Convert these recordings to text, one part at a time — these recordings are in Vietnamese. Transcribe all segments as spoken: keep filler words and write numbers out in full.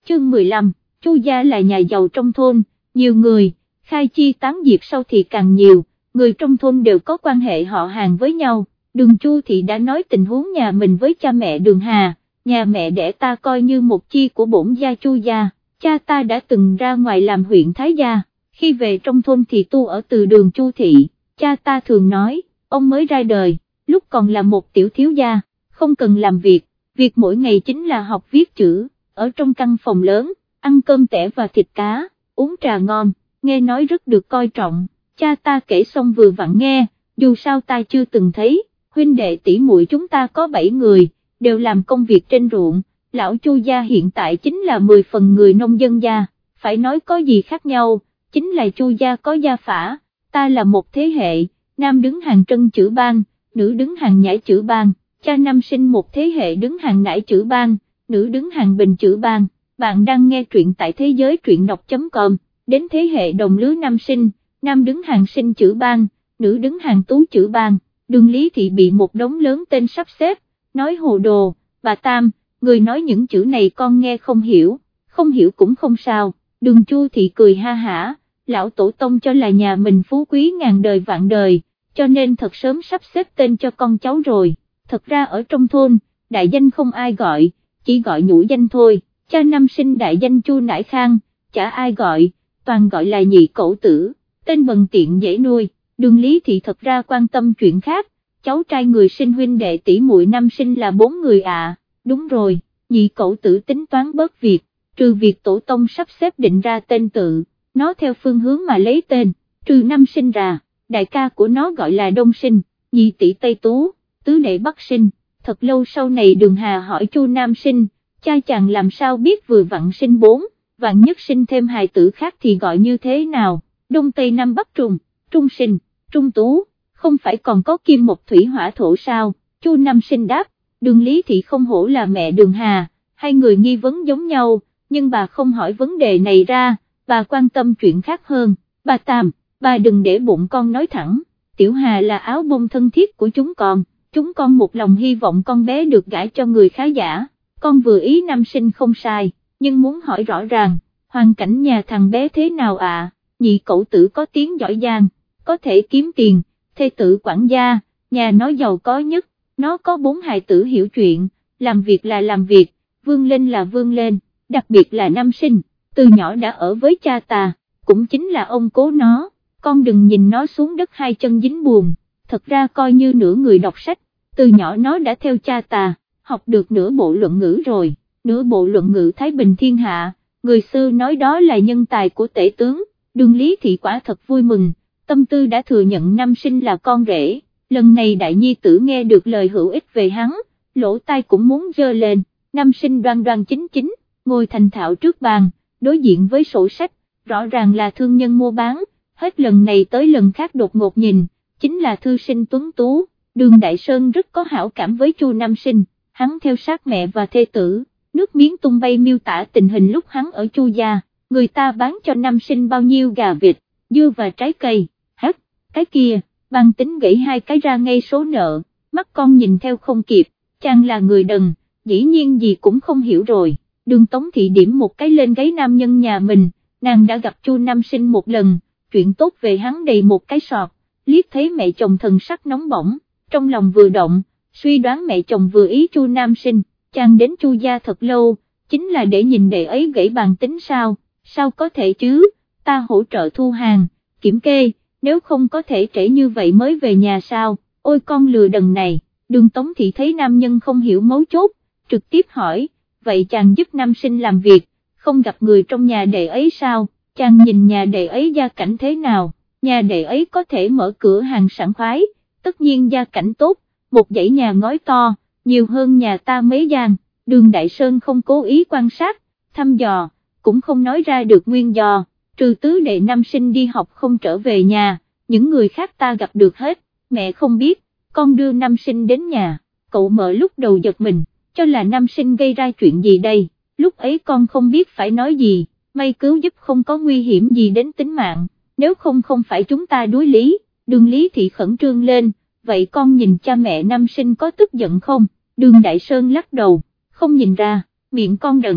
chương mười lăm, Chu gia là nhà giàu trong thôn, nhiều người, khai chi tán diệt sau thì càng nhiều, người trong thôn đều có quan hệ họ hàng với nhau. Đường Chu thị đã nói tình huống nhà mình với cha mẹ Đường Hà, nhà mẹ đẻ ta coi như một chi của bổn gia Chu gia, cha ta đã từng ra ngoài làm huyện Thái gia, khi về trong thôn thì tu ở từ đường Chu thị, cha ta thường nói, ông mới ra đời, lúc còn là một tiểu thiếu gia, không cần làm việc, việc mỗi ngày chính là học viết chữ, ở trong căn phòng lớn, ăn cơm tẻ và thịt cá, uống trà ngon, nghe nói rất được coi trọng, cha ta kể xong vừa vặn nghe, dù sao ta chưa từng thấy, huynh đệ tỷ muội chúng ta có bảy người, đều làm công việc trên ruộng, lão Chu gia hiện tại chính là mười phần người nông dân gia, phải nói có gì khác nhau, chính là Chu gia có gia phả, ta là một thế hệ, nam đứng hàng trân chữ ban, nữ đứng hàng nhãi chữ ban, cha nam sinh một thế hệ đứng hàng nải chữ ban, nữ đứng hàng bình chữ ban. Bạn đang nghe truyện tại thế giới truyện đọc.com, đến thế hệ đồng lứa nam sinh, nam đứng hàng sinh chữ ban, nữ đứng hàng tú chữ ban, Đường Lý Thị bị một đống lớn tên sắp xếp, nói hồ đồ, bà Tam, người nói những chữ này con nghe không hiểu, không hiểu cũng không sao, Đường Chu Thị cười ha hả, lão tổ tông cho là nhà mình phú quý ngàn đời vạn đời, cho nên thật sớm sắp xếp tên cho con cháu rồi, thật ra ở trong thôn, đại danh không ai gọi, chỉ gọi nhũ danh thôi. Cha năm sinh đại danh Chu Nải Khang, chả ai gọi, toàn gọi là nhị cẩu tử, tên bần tiện dễ nuôi. Đường Lý Thị thật ra quan tâm chuyện khác, cháu trai người sinh huynh đệ tỷ muội năm sinh là bốn người ạ, à. Đúng rồi, nhị cẩu tử tính toán bớt việc, trừ việc tổ tông sắp xếp định ra tên tự, nó theo phương hướng mà lấy tên, trừ năm sinh ra, đại ca của nó gọi là Đông Sinh, nhị tỷ Tây Tú, tứ đệ Bắc Sinh, thật lâu sau này Đường Hà hỏi Chu Nam Sinh, cha chàng làm sao biết vừa vặn sinh bốn, vạn nhất sinh thêm hài tử khác thì gọi như thế nào, Đông Tây Nam Bắc Trung, Trung Sinh, Trung Tú, không phải còn có kim một thủy hỏa thổ sao, Chu Nam Sinh đáp, Đường Lý Thị không hổ là mẹ Đường Hà, hai người nghi vấn giống nhau, nhưng bà không hỏi vấn đề này ra, bà quan tâm chuyện khác hơn, bà Tam, bà đừng để bụng con nói thẳng, Tiểu Hà là áo bông thân thiết của chúng con, chúng con một lòng hy vọng con bé được gả cho người khá giả. Con vừa ý nam sinh không sai, nhưng muốn hỏi rõ ràng, hoàn cảnh nhà thằng bé thế nào ạ, à? Nhị cậu tử có tiếng giỏi giang, có thể kiếm tiền, thê tử quản gia, nhà nó giàu có nhất, nó có bốn hài tử hiểu chuyện, làm việc là làm việc, vươn lên là vươn lên, đặc biệt là nam sinh, từ nhỏ đã ở với cha ta, cũng chính là ông cố nó, con đừng nhìn nó xuống đất hai chân dính buồn, thật ra coi như nửa người đọc sách, từ nhỏ nó đã theo cha ta. Học được nửa bộ luận ngữ rồi, nửa bộ luận ngữ Thái Bình Thiên Hạ, người xưa nói đó là nhân tài của tể tướng, Đường Lý Thị quả thật vui mừng, tâm tư đã thừa nhận nam sinh là con rể, lần này đại nhi tử nghe được lời hữu ích về hắn, lỗ tai cũng muốn giơ lên, nam sinh đoan đoan chính chính, ngồi thành thạo trước bàn, đối diện với sổ sách, rõ ràng là thương nhân mua bán, hết lần này tới lần khác đột ngột nhìn, chính là thư sinh tuấn tú, Đường Đại Sơn rất có hảo cảm với Chu Nam Sinh. Hắn theo sát mẹ và thê tử, nước miếng tung bay miêu tả tình hình lúc hắn ở Chu gia, người ta bán cho năm sinh bao nhiêu gà vịt, dưa và trái cây, hắc, cái kia, bằng tính gãy hai cái ra ngay số nợ, mắt con nhìn theo không kịp, chàng là người đần, dĩ nhiên gì cũng không hiểu rồi, Đường Tống Thị điểm một cái lên gáy nam nhân nhà mình, nàng đã gặp Chu Nam Sinh một lần, chuyện tốt về hắn đầy một cái sọt, liếc thấy mẹ chồng thần sắc nóng bỏng, trong lòng vừa động. Suy đoán mẹ chồng vừa ý Chu Nam Sinh, chàng đến Chu gia thật lâu, chính là để nhìn đệ ấy gãy bàn tính sao, sao có thể chứ, ta hỗ trợ thu hàng, kiểm kê, nếu không có thể trễ như vậy mới về nhà sao, ôi con lừa đần này, Đường Tống Thị thấy nam nhân không hiểu mấu chốt, trực tiếp hỏi, vậy chàng giúp Nam Sinh làm việc, không gặp người trong nhà đệ ấy sao, chàng nhìn nhà đệ ấy gia cảnh thế nào, nhà đệ ấy có thể mở cửa hàng sảng khoái, tất nhiên gia cảnh tốt. Một dãy nhà ngói to, nhiều hơn nhà ta mấy gian, Đường Đại Sơn không cố ý quan sát, thăm dò, cũng không nói ra được nguyên do, trừ tứ đệ nam sinh đi học không trở về nhà, những người khác ta gặp được hết, mẹ không biết, con đưa nam sinh đến nhà, cậu mở lúc đầu giật mình, cho là nam sinh gây ra chuyện gì đây, lúc ấy con không biết phải nói gì, may cứu giúp không có nguy hiểm gì đến tính mạng, nếu không không phải chúng ta đối lý, Đường Lý Thị khẩn trương lên. Vậy con nhìn cha mẹ nam sinh có tức giận không? Đường Đại Sơn lắc đầu, không nhìn ra, miệng con đần,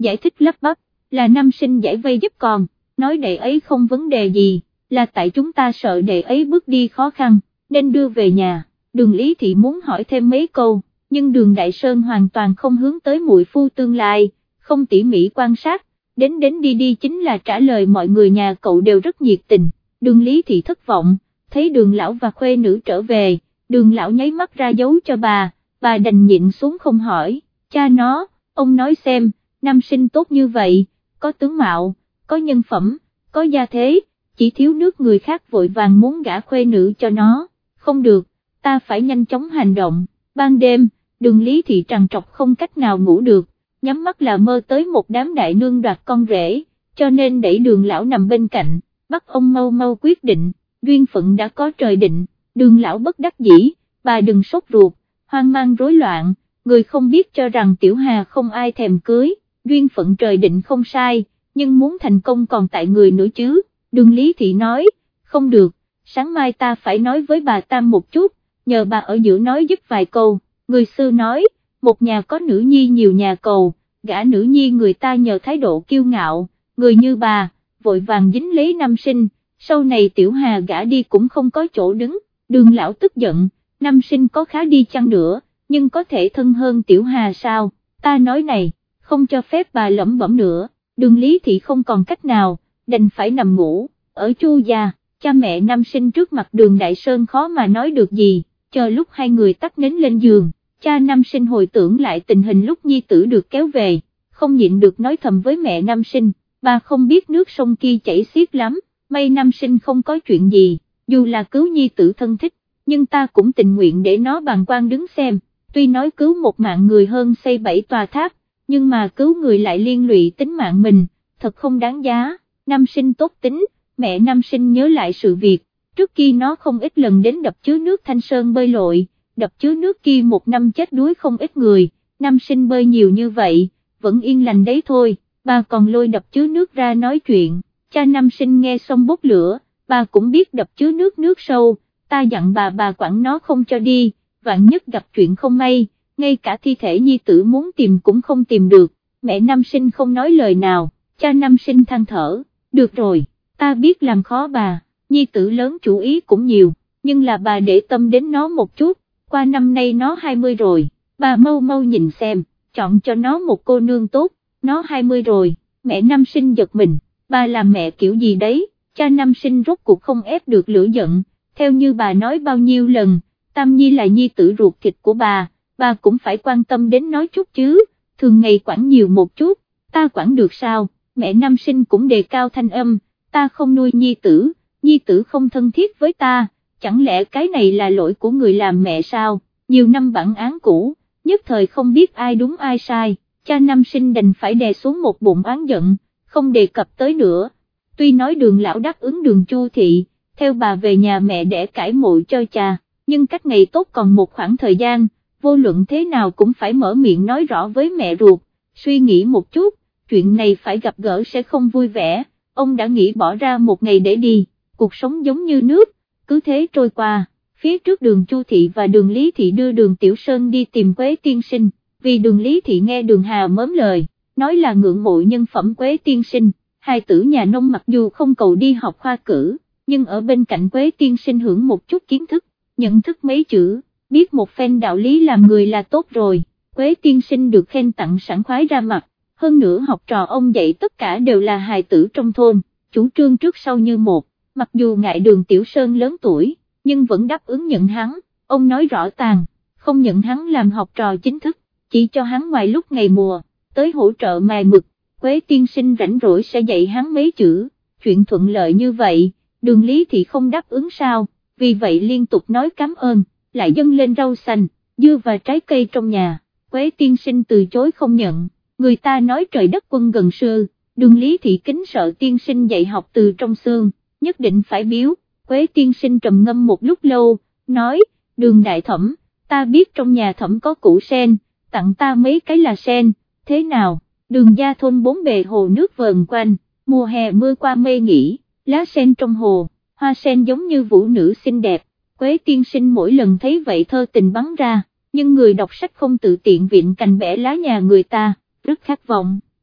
giải thích lắp bắp, là nam sinh giải vây giúp con, nói đệ ấy không vấn đề gì, là tại chúng ta sợ đệ ấy bước đi khó khăn, nên đưa về nhà. Đường Lý Thị muốn hỏi thêm mấy câu, nhưng Đường Đại Sơn hoàn toàn không hướng tới muội phu tương lai, không tỉ mỉ quan sát, đến đến đi đi chính là trả lời mọi người nhà cậu đều rất nhiệt tình. Đường Lý Thị thất vọng, thấy Đường lão và khuê nữ trở về, Đường lão nháy mắt ra dấu cho bà, bà đành nhịn xuống không hỏi, cha nó, ông nói xem, nam sinh tốt như vậy, có tướng mạo, có nhân phẩm, có gia thế, chỉ thiếu nước người khác vội vàng muốn gả khuê nữ cho nó, không được, ta phải nhanh chóng hành động. Ban đêm, Đường Lý Thị trằn trọc không cách nào ngủ được, nhắm mắt là mơ tới một đám đại nương đoạt con rể, cho nên đẩy Đường lão nằm bên cạnh, bắt ông mau mau quyết định, duyên phận đã có trời định. Đường lão bất đắc dĩ, bà đừng sốt ruột, hoang mang rối loạn, người không biết cho rằng Tiểu Hà không ai thèm cưới, duyên phận trời định không sai, nhưng muốn thành công còn tại người nữa chứ. Đường Lý Thị nói, không được, sáng mai ta phải nói với bà Tam một chút, nhờ bà ở giữa nói giúp vài câu. Người xưa nói, một nhà có nữ nhi nhiều nhà cầu, gả nữ nhi người ta nhờ thái độ kiêu ngạo, người như bà, vội vàng dính lấy nam sinh, sau này Tiểu Hà gả đi cũng không có chỗ đứng. Đường lão tức giận, nam sinh có khá đi chăng nữa, nhưng có thể thân hơn Tiểu Hà sao, ta nói này, không cho phép bà lẩm bẩm nữa. Đường Lý Thị không còn cách nào, đành phải nằm ngủ. Ở Chu gia, cha mẹ nam sinh trước mặt Đường Đại Sơn khó mà nói được gì, chờ lúc hai người tắt nến lên giường, cha nam sinh hồi tưởng lại tình hình lúc nhi tử được kéo về, không nhịn được nói thầm với mẹ nam sinh, bà không biết nước sông kia chảy xiết lắm, may nam sinh không có chuyện gì, dù là cứu nhi tử thân thích, nhưng ta cũng tình nguyện để nó bàng quan đứng xem, tuy nói cứu một mạng người hơn xây bảy tòa tháp, nhưng mà cứu người lại liên lụy tính mạng mình, thật không đáng giá. Nam sinh tốt tính, mẹ nam sinh nhớ lại sự việc, trước kia nó không ít lần đến đập chứa nước Thanh Sơn bơi lội, đập chứa nước kia một năm chết đuối không ít người, nam sinh bơi nhiều như vậy, vẫn yên lành đấy thôi, bà còn lôi đập chứa nước ra nói chuyện. Cha nam sinh nghe xong bốc lửa, bà cũng biết đập chứa nước nước sâu, ta dặn bà bà quản nó không cho đi, vạn nhất gặp chuyện không may, ngay cả thi thể nhi tử muốn tìm cũng không tìm được. Mẹ nam sinh không nói lời nào, cha nam sinh than thở, được rồi, ta biết làm khó bà, nhi tử lớn chủ ý cũng nhiều, nhưng là bà để tâm đến nó một chút, qua năm nay nó hai mươi rồi, bà mau mau nhìn xem, chọn cho nó một cô nương tốt, nó hai mươi rồi. Mẹ nam sinh giật mình, bà làm mẹ kiểu gì đấy, cha nam sinh rốt cuộc không ép được lửa giận, theo như bà nói bao nhiêu lần, Tam Nhi là nhi tử ruột thịt của bà, bà cũng phải quan tâm đến nó chút chứ, thường ngày quản nhiều một chút, ta quản được sao? Mẹ nam sinh cũng đề cao thanh âm, ta không nuôi nhi tử, nhi tử không thân thiết với ta, chẳng lẽ cái này là lỗi của người làm mẹ sao? Nhiều năm bản án cũ, nhất thời không biết ai đúng ai sai, cha nam sinh đành phải đè xuống một bụng oán giận, không đề cập tới nữa. Tuy nói Đường lão đáp ứng Đường Chu Thị, theo bà về nhà mẹ để cải mộ cho cha, nhưng cách ngày tốt còn một khoảng thời gian, vô luận thế nào cũng phải mở miệng nói rõ với mẹ ruột. Suy nghĩ một chút, chuyện này phải gặp gỡ sẽ không vui vẻ, ông đã nghĩ bỏ ra một ngày để đi, cuộc sống giống như nước, cứ thế trôi qua. Phía trước Đường Chu Thị và Đường Lý Thị đưa Đường Tiểu Sơn đi tìm Quế tiên sinh, vì Đường Lý Thị nghe Đường Hà mớm lời, nói là ngưỡng mộ nhân phẩm Quế tiên sinh, hai tử nhà nông mặc dù không cầu đi học khoa cử, nhưng ở bên cạnh Quế tiên sinh hưởng một chút kiến thức, nhận thức mấy chữ, biết một phen đạo lý làm người là tốt rồi. Quế tiên sinh được khen tặng sảng khoái ra mặt, hơn nữa học trò ông dạy tất cả đều là hài tử trong thôn, chủ trương trước sau như một, mặc dù ngại Đường Tiểu Sơn lớn tuổi, nhưng vẫn đáp ứng nhận hắn, ông nói rõ tàn, không nhận hắn làm học trò chính thức, chỉ cho hắn ngoài lúc ngày mùa, tới hỗ trợ mài mực, Quế tiên sinh rảnh rỗi sẽ dạy hắn mấy chữ, chuyện thuận lợi như vậy, Đường Lý thì không đáp ứng sao, vì vậy liên tục nói cảm ơn, lại dâng lên rau xanh, dưa và trái cây trong nhà. Quế tiên sinh từ chối không nhận, người ta nói trời đất quân gần sư, Đường Lý Thị kính sợ tiên sinh dạy học từ trong xương, nhất định phải biếu. Quế tiên sinh trầm ngâm một lúc lâu, nói, Đường đại thẩm, ta biết trong nhà thẩm có củ sen, tặng ta mấy cái là sen, thế nào? Đường gia thôn bốn bề hồ nước vờn quanh, mùa hè mưa qua mây nghỉ, lá sen trong hồ, hoa sen giống như vũ nữ xinh đẹp. Quế tiên sinh mỗi lần thấy vậy thơ tình bắn ra, nhưng người đọc sách không tự tiện viện cành bẻ lá nhà người ta, rất khát vọng,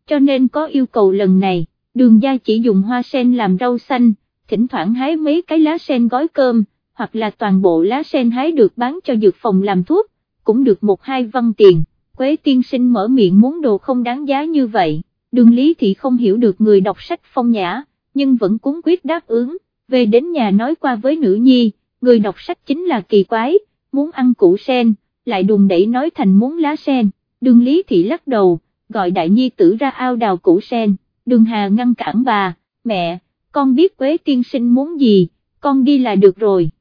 cho nên có yêu cầu lần này. Đường gia chỉ dùng hoa sen làm rau xanh, thỉnh thoảng hái mấy cái lá sen gói cơm, hoặc là toàn bộ lá sen hái được bán cho dược phòng làm thuốc, cũng được một hai văn tiền. Quế tiên sinh mở miệng muốn đồ không đáng giá như vậy, Đường Lý Thị không hiểu được người đọc sách phong nhã, nhưng vẫn cuống quyết đáp ứng, về đến nhà nói qua với nữ nhi, người đọc sách chính là kỳ quái, muốn ăn củ sen, lại đùn đẩy nói thành muốn lá sen. Đường Lý Thị lắc đầu, gọi đại nhi tử ra ao đào củ sen. Đường Hà ngăn cản bà, mẹ, con biết Quế tiên sinh muốn gì, con đi là được rồi.